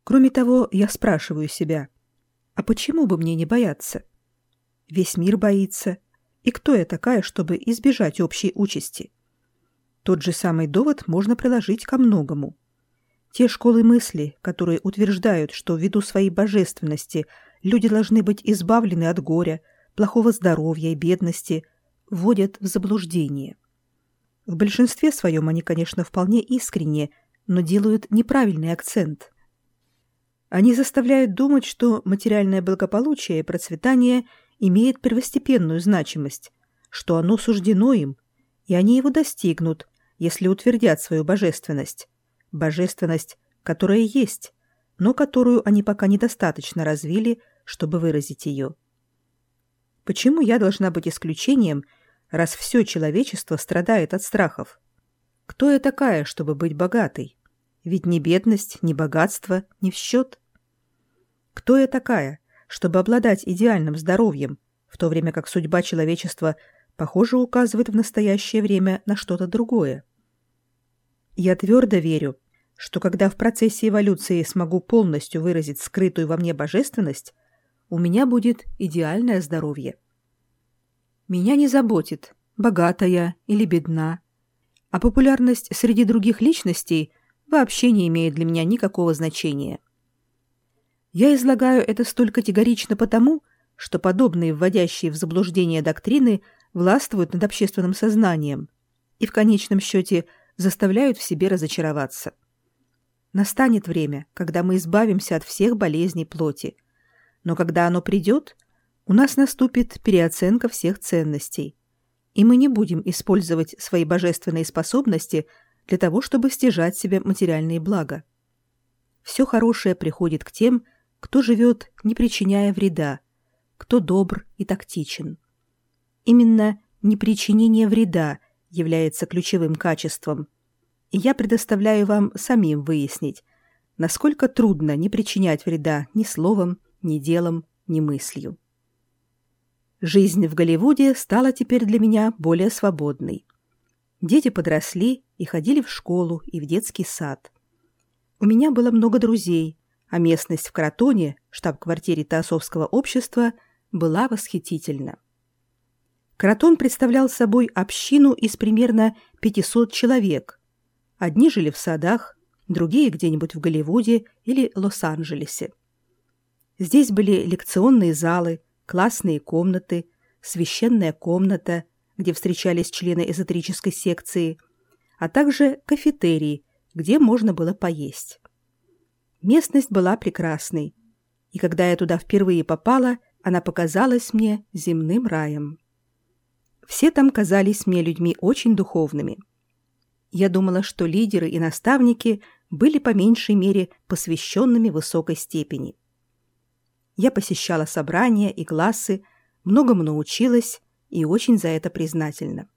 Кроме того, я спрашиваю себя, а почему бы мне не бояться? Весь мир боится. И кто я такая, чтобы избежать общей участи? Тот же самый довод можно приложить ко многому. Те школы мысли, которые утверждают, что ввиду своей божественности люди должны быть избавлены от горя, плохого здоровья и бедности, вводят в заблуждение. В большинстве своем они, конечно, вполне искренне, но делают неправильный акцент. Они заставляют думать, что материальное благополучие и процветание имеет первостепенную значимость, что оно суждено им, и они его достигнут, если утвердят свою божественность. Божественность, которая есть, но которую они пока недостаточно развили, чтобы выразить ее. Почему я должна быть исключением, раз все человечество страдает от страхов? Кто я такая, чтобы быть богатой? Ведь ни бедность, ни богатство не в счет. Кто я такая, чтобы обладать идеальным здоровьем, в то время как судьба человечества, похоже, указывает в настоящее время на что-то другое? Я твердо верю, что когда в процессе эволюции смогу полностью выразить скрытую во мне божественность, у меня будет идеальное здоровье. Меня не заботит, богата я или бедна, а популярность среди других личностей вообще не имеет для меня никакого значения. Я излагаю это столь категорично потому, что подобные вводящие в заблуждение доктрины властвуют над общественным сознанием и в конечном счете заставляют в себе разочароваться. Настанет время, когда мы избавимся от всех болезней плоти, но когда оно придет, у нас наступит переоценка всех ценностей, и мы не будем использовать свои божественные способности для того, чтобы стяжать себе материальные блага. Все хорошее приходит к тем, кто живет, не причиняя вреда, кто добр и тактичен. Именно непричинение вреда является ключевым качеством, и я предоставляю вам самим выяснить, насколько трудно не причинять вреда ни словом, ни делом, ни мыслью. Жизнь в Голливуде стала теперь для меня более свободной. Дети подросли и ходили в школу и в детский сад. У меня было много друзей, а местность в Кротоне, штаб-квартире Теософского общества, была восхитительна. Кротон представлял собой общину из примерно 500 человек. Одни жили в садах, другие где-нибудь в Голливуде или Лос-Анджелесе. Здесь были лекционные залы, классные комнаты, священная комната, где встречались члены эзотерической секции, а также кафетерий, где можно было поесть. Местность была прекрасной, и когда я туда впервые попала, она показалась мне земным раем. Все там казались мне людьми очень духовными. Я думала, что лидеры и наставники были по меньшей мере посвященными высокой степени. Я посещала собрания и классы, многому научилась и очень за это признательна.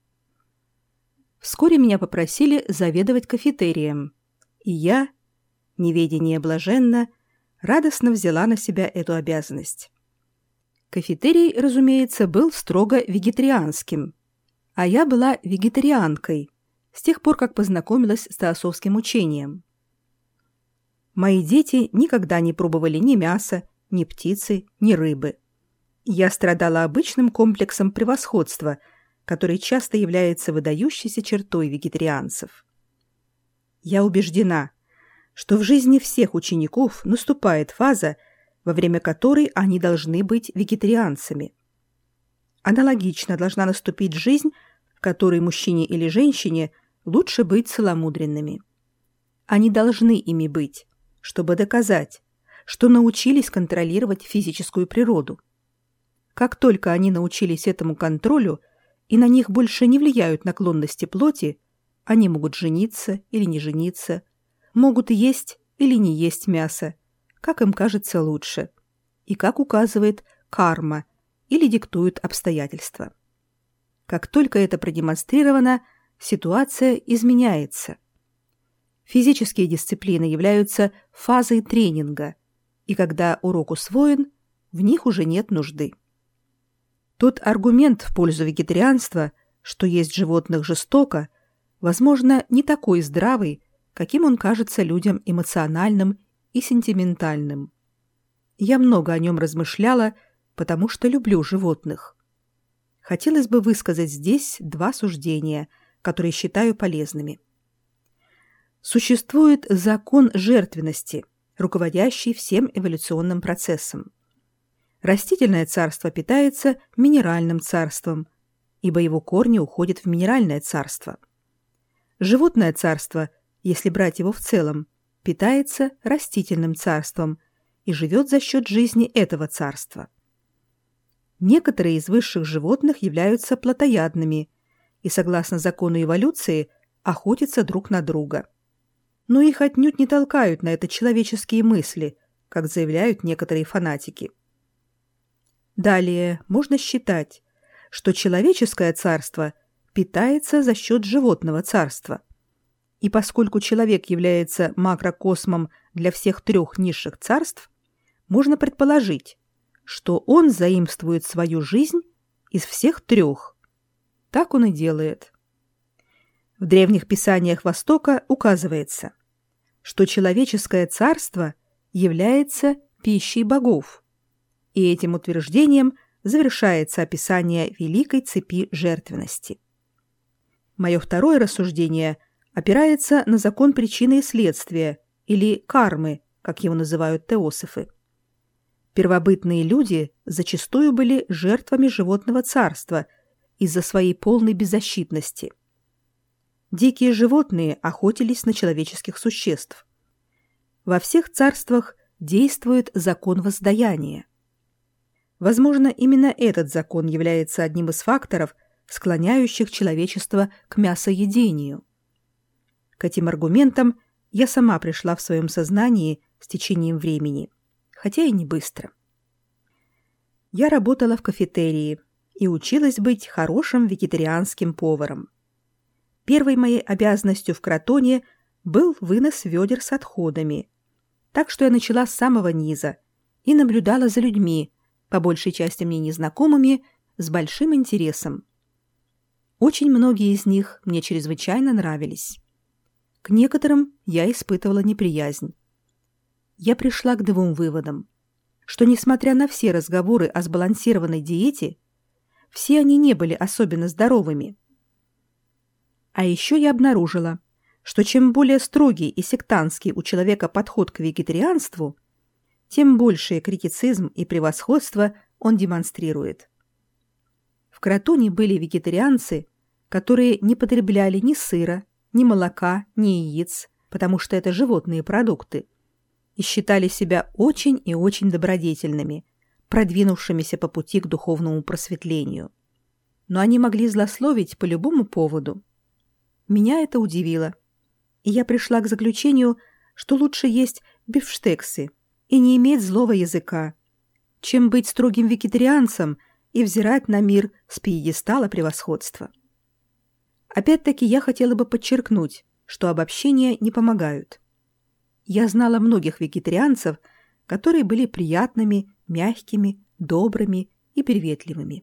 Вскоре меня попросили заведовать кафетерием, и я, неведение блаженно, радостно взяла на себя эту обязанность. Кафетерий, разумеется, был строго вегетарианским, а я была вегетарианкой с тех пор, как познакомилась с теософским учением. Мои дети никогда не пробовали ни мяса, ни птицы, ни рыбы. Я страдала обычным комплексом превосходства, который часто является выдающейся чертой вегетарианцев. Я убеждена, что в жизни всех учеников наступает фаза, во время которой они должны быть вегетарианцами. Аналогично должна наступить жизнь, в которой мужчине или женщине лучше быть целомудренными. Они должны ими быть, чтобы доказать, что научились контролировать физическую природу. Как только они научились этому контролю, и на них больше не влияют наклонности плоти, они могут жениться или не жениться, могут есть или не есть мясо, как им кажется лучше, и как указывает карма или диктуют обстоятельства. Как только это продемонстрировано, ситуация изменяется. Физические дисциплины являются фазой тренинга, и когда урок усвоен, в них уже нет нужды. Тот аргумент в пользу вегетарианства, что есть животных жестоко, возможно, не такой здравый, каким он кажется людям эмоциональным и сентиментальным. Я много о нем размышляла, потому что люблю животных. Хотелось бы высказать здесь два суждения, которые считаю полезными. Существует закон жертвенности, руководящий всем эволюционным процессом. Растительное царство питается минеральным царством, ибо его корни уходят в минеральное царство. Животное царство, если брать его в целом, питается растительным царством и живет за счет жизни этого царства. Некоторые из высших животных являются плотоядными и, согласно закону эволюции, охотятся друг на друга. Но их отнюдь не толкают на это человеческие мысли, как заявляют некоторые фанатики. Далее можно считать, что человеческое царство питается за счет животного царства. И поскольку человек является макрокосмом для всех трех низших царств, можно предположить, что он заимствует свою жизнь из всех трех. Так он и делает. В древних писаниях Востока указывается, что человеческое царство является пищей богов, и этим утверждением завершается описание великой цепи жертвенности. Мое второе рассуждение опирается на закон причины и следствия, или кармы, как его называют теософы. Первобытные люди зачастую были жертвами животного царства из-за своей полной беззащитности. Дикие животные охотились на человеческих существ. Во всех царствах действует закон воздаяния. Возможно, именно этот закон является одним из факторов, склоняющих человечество к мясоедению. К этим аргументам я сама пришла в своем сознании с течением времени, хотя и не быстро. Я работала в кафетерии и училась быть хорошим вегетарианским поваром. Первой моей обязанностью в Кротоне был вынос ведер с отходами, так что я начала с самого низа и наблюдала за людьми, по большей части мне незнакомыми, с большим интересом. Очень многие из них мне чрезвычайно нравились. К некоторым я испытывала неприязнь. Я пришла к двум выводам, что, несмотря на все разговоры о сбалансированной диете, все они не были особенно здоровыми. А еще я обнаружила, что чем более строгий и сектантский у человека подход к вегетарианству, тем больший критицизм и превосходство он демонстрирует. В Кротоне были вегетарианцы, которые не потребляли ни сыра, ни молока, ни яиц, потому что это животные продукты, и считали себя очень и очень добродетельными, продвинувшимися по пути к духовному просветлению. Но они могли злословить по любому поводу. Меня это удивило, и я пришла к заключению, что лучше есть бифштексы и не иметь злого языка, чем быть строгим вегетарианцем и взирать на мир с пьедестала превосходства. Опять-таки я хотела бы подчеркнуть, что обобщения не помогают. Я знала многих вегетарианцев, которые были приятными, мягкими, добрыми и приветливыми.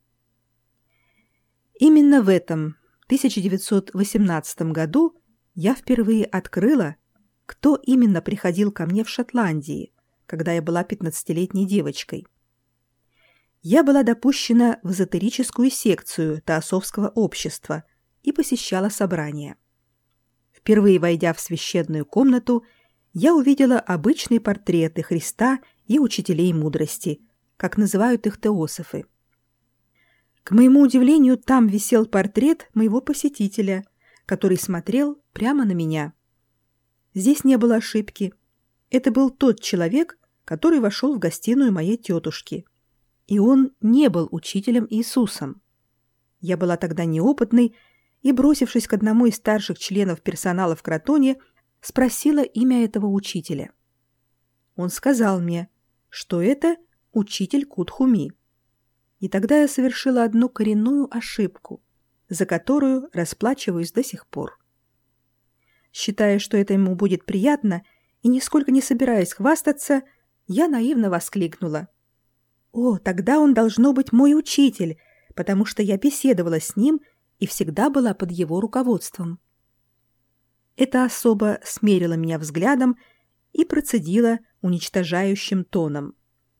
Именно в этом 1918 году я впервые открыла, кто именно приходил ко мне в Шотландии, когда я была 15-летней девочкой. Я была допущена в эзотерическую секцию теософского общества и посещала собрания. Впервые войдя в священную комнату, я увидела обычные портреты Христа и учителей мудрости, как называют их теософы. К моему удивлению, там висел портрет моего посетителя, который смотрел прямо на меня. Здесь не было ошибки. Это был тот человек, который вошел в гостиную моей тетушки. И он не был учителем Иисусом. Я была тогда неопытной и, бросившись к одному из старших членов персонала в Кротоне, спросила имя этого учителя. Он сказал мне, что это учитель Кутхуми. И тогда я совершила одну коренную ошибку, за которую расплачиваюсь до сих пор. Считая, что это ему будет приятно, и нисколько не собираясь хвастаться, я наивно воскликнула: «О, тогда он должно быть мой учитель, потому что я беседовала с ним и всегда была под его руководством». Эта особа смерила меня взглядом и процедила уничтожающим тоном.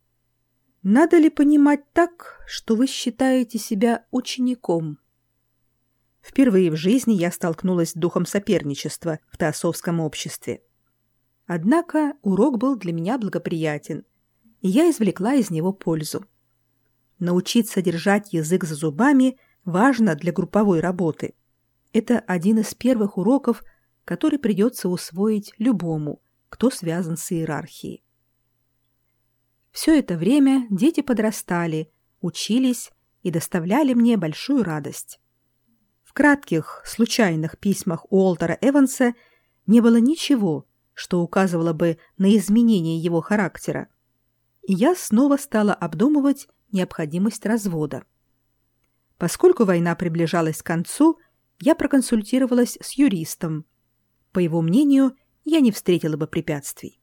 «Надо ли понимать так, что вы считаете себя учеником?» Впервые в жизни я столкнулась с духом соперничества в теософском обществе. Однако урок был для меня благоприятен, и я извлекла из него пользу. Научиться держать язык за зубами важно для групповой работы. Это один из первых уроков, который придется усвоить любому, кто связан с иерархией. Все это время дети подрастали, учились и доставляли мне большую радость. В кратких, случайных письмах Уолтера Эванса не было ничего, что указывало бы на изменение его характера. И я снова стала обдумывать необходимость развода. Поскольку война приближалась к концу, я проконсультировалась с юристом. По его мнению, я не встретила бы препятствий.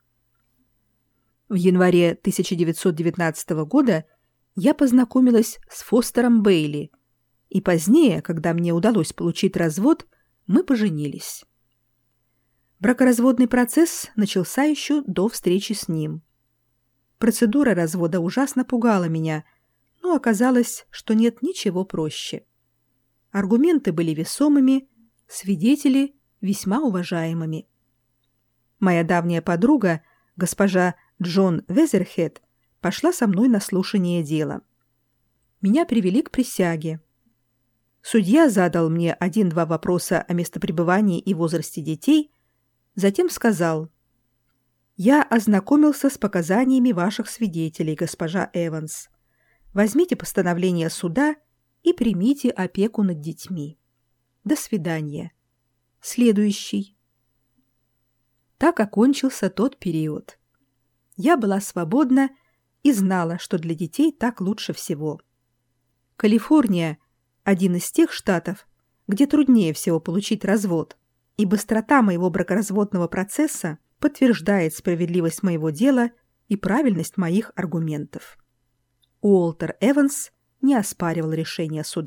В январе 1919 года я познакомилась с Фостером Бейли, и позднее, когда мне удалось получить развод, мы поженились. Бракоразводный процесс начался еще до встречи с ним. Процедура развода ужасно пугала меня, но оказалось, что нет ничего проще. Аргументы были весомыми, свидетели весьма уважаемыми. Моя давняя подруга, госпожа Джон Везерхед, пошла со мной на слушание дела. Меня привели к присяге. Судья задал мне 1-2 вопроса о местопребывании и возрасте детей, затем сказал: «Я ознакомился с показаниями ваших свидетелей, госпожа Эванс. Возьмите постановление суда и примите опеку над детьми. До свидания. Следующий». Так окончился тот период. Я была свободна и знала, что для детей так лучше всего. Калифорния – один из тех штатов, где труднее всего получить развод, и быстрота моего бракоразводного процесса подтверждает справедливость моего дела и правильность моих аргументов. Уолтер Эванс не оспаривал решение суда.